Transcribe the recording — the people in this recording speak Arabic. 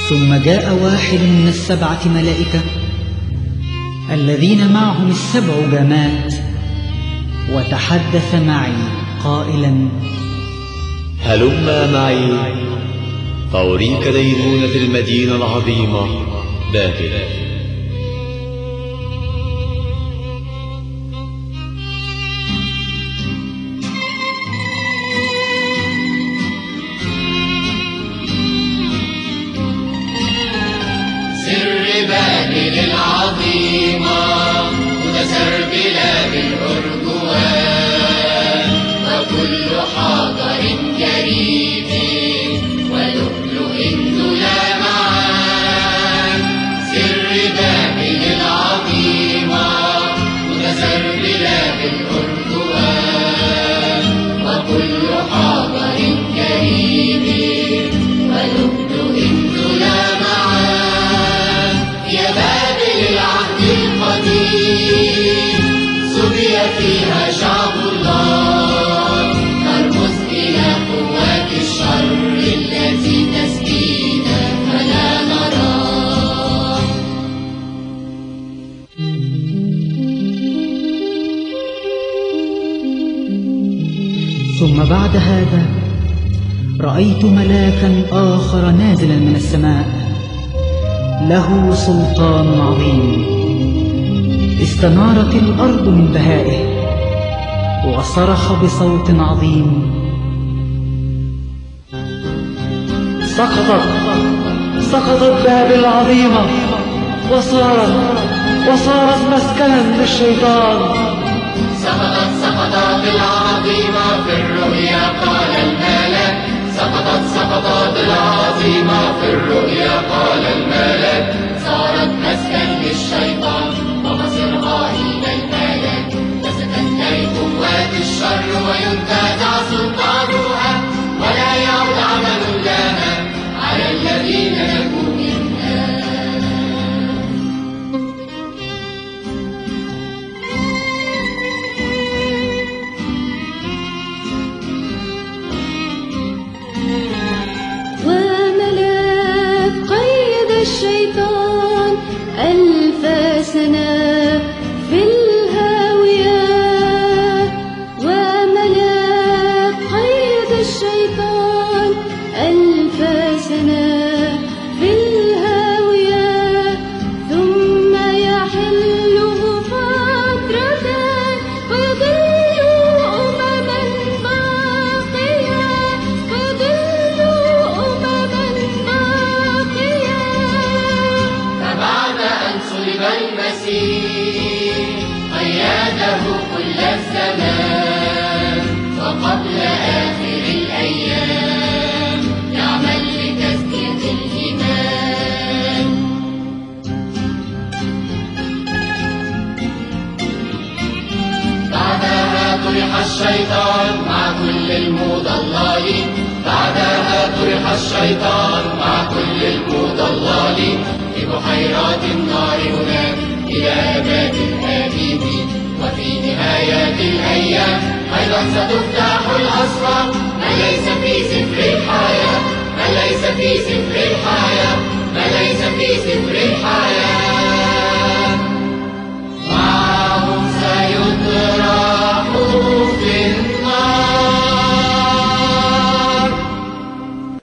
ثم جاء واحد من السبعة ملائكة الذين معهم السبع جامات وتحدث معي قائلا: هلما معي فأريك دينونة المدينة العظيمة بابل. بابل العظيمة متسربلة بالأرجوان، وكل حاضر كريم ولؤلؤ ظلامعان. سر بابل العظيمة متسربلة بالأرجوان، وكل حاضر كريم ولؤلؤ ظلامعان. يا بابل العهد القديم سبي فيها شعب الله، نرمز إلى قوات الشر التي تسبينا فلا نراه. ثم بعد هذا رأيت ملاكا آخر نازلا من السماء، له سلطان عظيم. استنارت الأرض من بهائه وصرخ بصوت عظيم: سقطت بابل العظيمة وصارت مسكنا للشيطان. سقطت العظيمة في الرؤيا قال الملك. سقطت العظيمة في الرؤيا قال الملك. صارت مسكن للشيطان ومصيرها إلى الملك. وستنتهي قوات الشر وينتزع سلطانها، ولا يعود عمل لها على الذين نجوا منها. وملاك قيد الشيطان 1000 سنة في الهاوية. وملاك قيد الشيطان 1000 سنة في الهاوية، ثم يحل فترة ويضل أمما باقية. فبعد أن صلب المسيح قياده كل الزمان، وقبل آخر الأيام يعمل لتزكية الإيمان. بعدها طرح الشيطان مع كل المضللين. بعدها طرح الشيطان مع كل المضللين في بحيرات النار هناك إلى أبد الآبدين. وفي نهاية الأيام أيضا ستفتح الأسرار، ما ليس في سفر الحياة، ما ليس في سفر الحياة، ما ليس في سفر